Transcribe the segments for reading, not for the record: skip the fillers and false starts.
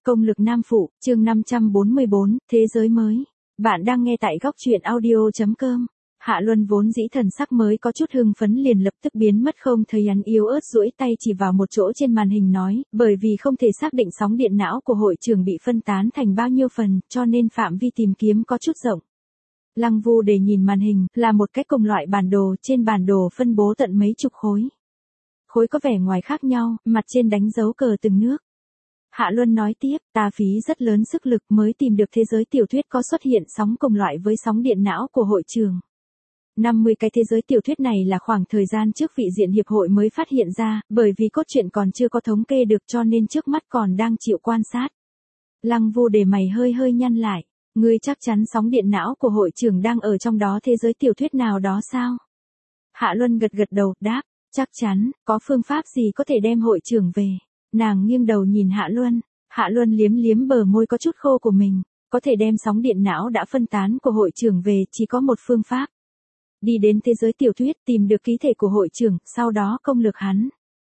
Công lực nam phụ, chương 544, thế giới mới. Bạn đang nghe tại góc truyện audio.com. Hạ Luân vốn dĩ thần sắc mới có chút hưng phấn liền lập tức biến mất không thấy hắn yếu ớt duỗi tay chỉ vào một chỗ trên màn hình nói, bởi vì không thể xác định sóng điện não của hội trường bị phân tán thành bao nhiêu phần, cho nên phạm vi tìm kiếm có chút rộng. Lăng Vu để nhìn màn hình, là một cái cùng loại bản đồ, trên bản đồ phân bố tận mấy chục khối. Khối có vẻ ngoài khác nhau, mặt trên đánh dấu cờ từng nước. Hạ Luân nói tiếp, ta phí rất lớn sức lực mới tìm được thế giới tiểu thuyết có xuất hiện sóng cùng loại với sóng điện não của hội trường. 50 cái thế giới tiểu thuyết này là khoảng thời gian trước vị diện hiệp hội mới phát hiện ra, bởi vì cốt truyện còn chưa có thống kê được cho nên trước mắt còn đang chịu quan sát. Lăng Vu để mày hơi nhăn lại, ngươi chắc chắn sóng điện não của hội trường đang ở trong đó thế giới tiểu thuyết nào đó sao? Hạ Luân gật đầu, đáp, chắc chắn, có phương pháp gì có thể đem hội trường về? Nàng nghiêng đầu nhìn Hạ Luân liếm bờ môi có chút khô của mình, có thể đem sóng điện não đã phân tán của hội trưởng về chỉ có một phương pháp. Đi đến thế giới tiểu thuyết tìm được ký thể của hội trưởng, sau đó công lược hắn.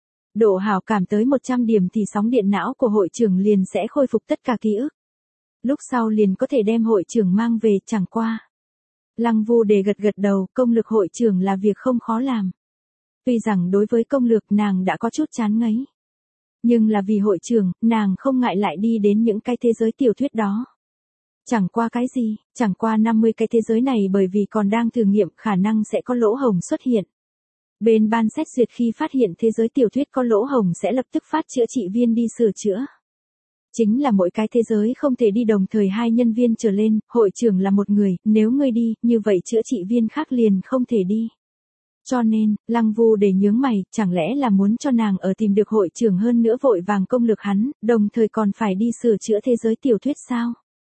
Độ hảo cảm tới 100 điểm thì sóng điện não của hội trưởng liền sẽ khôi phục tất cả ký ức. Lúc sau liền có thể đem hội trưởng mang về chẳng qua. Lăng Vu để gật đầu, công lược hội trưởng là việc không khó làm. Tuy rằng đối với công lược nàng đã có chút chán ngấy. Nhưng là vì hội trường, nàng không ngại lại đi đến những cái thế giới tiểu thuyết đó. Chẳng qua cái gì, chẳng qua 50 cái thế giới này bởi vì còn đang thử nghiệm khả năng sẽ có lỗ hổng xuất hiện. Bên ban xét duyệt khi phát hiện thế giới tiểu thuyết có lỗ hổng sẽ lập tức phát chữa trị viên đi sửa chữa. Chính là mỗi cái thế giới không thể đi đồng thời 2 nhân viên trở lên, hội trưởng là một người, nếu ngươi đi, như vậy chữa trị viên khác liền không thể đi. Cho nên, Lăng Vu để nhướng mày, chẳng lẽ là muốn cho nàng ở tìm được hội trưởng hơn nữa vội vàng công lược hắn, đồng thời còn phải đi sửa chữa thế giới tiểu thuyết sao?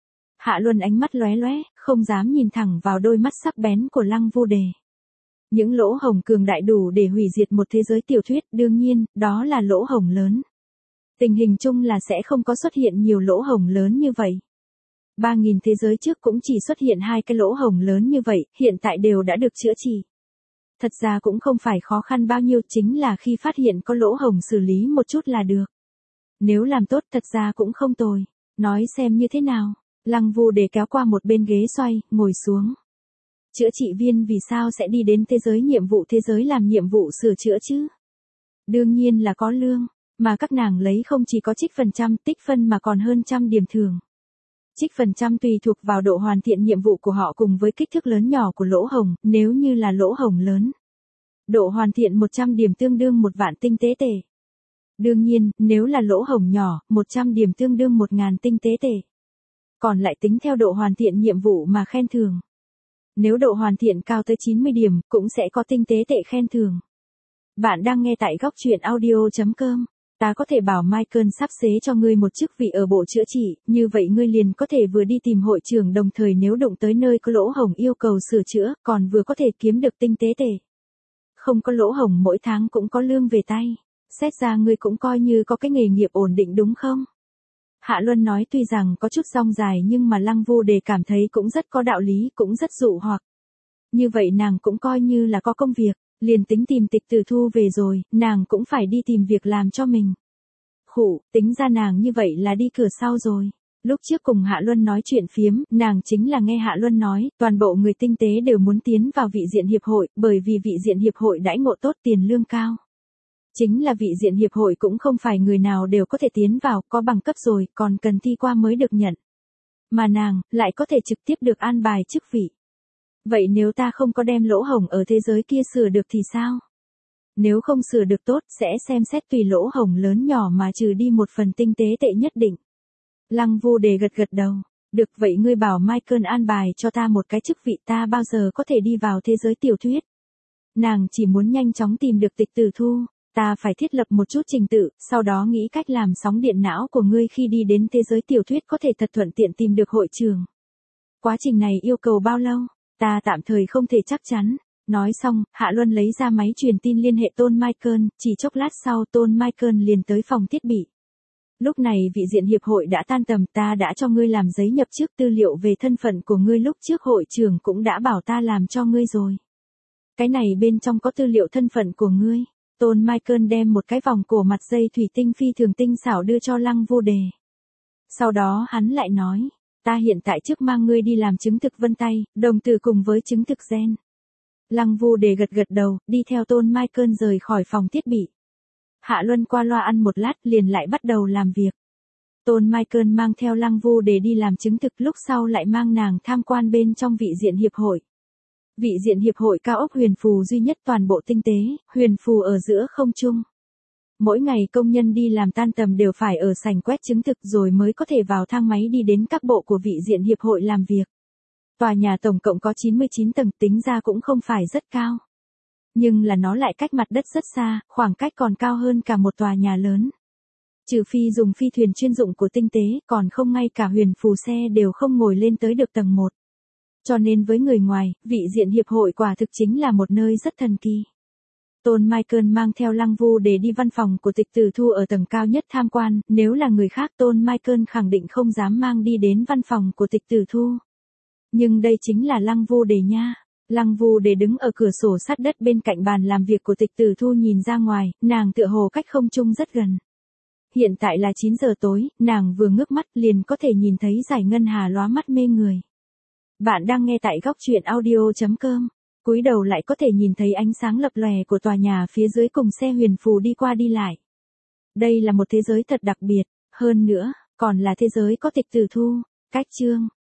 Hạ Luân ánh mắt lóe, không dám nhìn thẳng vào đôi mắt sắc bén của Lăng Vu đề. Những lỗ hổng cường đại đủ để hủy diệt một thế giới tiểu thuyết, đương nhiên, đó là lỗ hổng lớn. Tình hình chung là sẽ không có xuất hiện nhiều lỗ hổng lớn như vậy. 3.000 thế giới trước cũng chỉ xuất hiện 2 cái lỗ hổng lớn như vậy, hiện tại đều đã được chữa trị. Thật ra cũng không phải khó khăn bao nhiêu, chính là khi phát hiện có lỗ hổng xử lý một chút là được. Nếu làm tốt thật ra cũng không tồi. Nói xem như thế nào. Lăng Vu để kéo qua một bên ghế xoay, ngồi xuống. Chữa trị viên vì sao sẽ đi đến thế giới nhiệm vụ thế giới làm nhiệm vụ sửa chữa chứ? Đương nhiên là có lương, mà các nàng lấy không chỉ có trích phần trăm tích phân mà còn hơn trăm điểm thưởng. Trích phần trăm tùy thuộc vào độ hoàn thiện nhiệm vụ của họ cùng với kích thước lớn nhỏ của lỗ hổng, nếu như là lỗ hổng lớn. Độ hoàn thiện 100 điểm tương đương 1 vạn tinh tế tệ. Đương nhiên, nếu là lỗ hổng nhỏ, 100 điểm tương đương 1.000 tinh tế tệ. Còn lại tính theo độ hoàn thiện nhiệm vụ mà khen thưởng. Nếu độ hoàn thiện cao tới 90 điểm, cũng sẽ có tinh tế tệ khen thưởng. Bạn đang nghe tại góc truyện audio.com. Ta có thể bảo Michael sắp xế cho ngươi một chức vị ở bộ chữa trị, như vậy ngươi liền có thể vừa đi tìm hội trưởng đồng thời nếu đụng tới nơi có lỗ hổng yêu cầu sửa chữa, còn vừa có thể kiếm được tinh tế tệ. Không có lỗ hổng mỗi tháng cũng có lương về tay. Xét ra ngươi cũng coi như có cái nghề nghiệp ổn định đúng không? Hạ Luân nói tuy rằng có chút dong dài nhưng mà Lăng Vu để cảm thấy cũng rất có đạo lý, cũng rất dụ hoặc. Như vậy nàng cũng coi như là có công việc. Liền tính tìm tịch tử thu về rồi, nàng cũng phải đi tìm việc làm cho mình. Tính ra nàng như vậy là đi cửa sau rồi. Lúc trước cùng Hạ Luân nói chuyện phiếm, nàng chính là nghe Hạ Luân nói, toàn bộ người tinh tế đều muốn tiến vào vị diện hiệp hội, bởi vì vị diện hiệp hội đãi ngộ tốt tiền lương cao. Chính là vị diện hiệp hội cũng không phải người nào đều có thể tiến vào, có bằng cấp rồi, còn cần thi qua mới được nhận. Mà nàng, lại có thể trực tiếp được an bài chức vị. Vậy nếu ta không có đem lỗ hổng ở thế giới kia sửa được thì sao? Nếu không sửa được tốt, sẽ xem xét tùy lỗ hổng lớn nhỏ mà trừ đi một phần tinh tế tệ nhất định. Lăng Vu để gật đầu. Được vậy ngươi bảo Michael an bài cho ta một cái chức vị ta bao giờ có thể đi vào thế giới tiểu thuyết. Nàng chỉ muốn nhanh chóng tìm được tịch tử thu. Ta phải thiết lập một chút trình tự, sau đó nghĩ cách làm sóng điện não của ngươi khi đi đến thế giới tiểu thuyết có thể thật thuận tiện tìm được hội trường. Quá trình này yêu cầu bao lâu? Ta tạm thời không thể chắc chắn. Nói xong, Hạ Luân lấy ra máy truyền tin liên hệ Tôn Michael, chỉ chốc lát sau Tôn Michael liền tới phòng thiết bị. Lúc này vị diện hiệp hội đã tan tầm, ta đã cho ngươi làm giấy nhập trước tư liệu về thân phận của ngươi lúc trước hội trưởng cũng đã bảo ta làm cho ngươi rồi. Cái này bên trong có tư liệu thân phận của ngươi. Tôn Michael đem một cái vòng cổ mặt dây thủy tinh phi thường tinh xảo đưa cho Lăng Vu Đề. Sau đó hắn lại nói, ta hiện tại trước mang ngươi đi làm chứng thực vân tay, đồng tử cùng với chứng thực gen. Lăng Vu Đề gật gật đầu, đi theo Tôn Mai Cơn rời khỏi phòng thiết bị. Hạ Luân qua loa ăn một lát liền lại bắt đầu làm việc. Tôn Mai Cơn mang theo Lăng Vu Đề đi làm chứng thực, lúc sau lại mang nàng tham quan bên trong vị diện hiệp hội. Vị diện hiệp hội cao ốc huyền phù duy nhất toàn bộ tinh tế, huyền phù ở giữa không trung. Mỗi ngày công nhân đi làm tan tầm đều phải ở sảnh quét chứng thực rồi mới có thể vào thang máy đi đến các bộ của vị diện hiệp hội làm việc. Tòa nhà tổng cộng có 99 tầng, tính ra cũng không phải rất cao. Nhưng là nó lại cách mặt đất rất xa, khoảng cách còn cao hơn cả một tòa nhà lớn. Trừ phi dùng phi thuyền chuyên dụng của tinh tế, còn không ngay cả huyền phù xe đều không ngồi lên tới được tầng 1. Cho nên với người ngoài, vị diện hiệp hội quả thực chính là một nơi rất thần kỳ. Tôn Mai Cơn mang theo Lăng Vu để đi văn phòng của Tịch Tử Thu ở tầng cao nhất tham quan, nếu là người khác Tôn Mai Cơn khẳng định không dám mang đi đến văn phòng của Tịch Tử Thu. Nhưng đây chính là Lăng Vu Đề nha. Lăng Vu Đề đứng ở cửa sổ sắt đất bên cạnh bàn làm việc của Tịch Tử Thu nhìn ra ngoài, nàng tựa hồ cách không trung rất gần. Hiện tại là 9 giờ tối, nàng vừa ngước mắt liền có thể nhìn thấy dải ngân hà lóa mắt mê người. Bạn đang nghe tại góc truyện audio.com. Cúi đầu lại có thể nhìn thấy ánh sáng lập lòe của tòa nhà phía dưới cùng xe huyền phù đi qua đi lại. Đây là một thế giới thật đặc biệt, hơn nữa, còn là thế giới có Tịch Tử Thu. Cách chương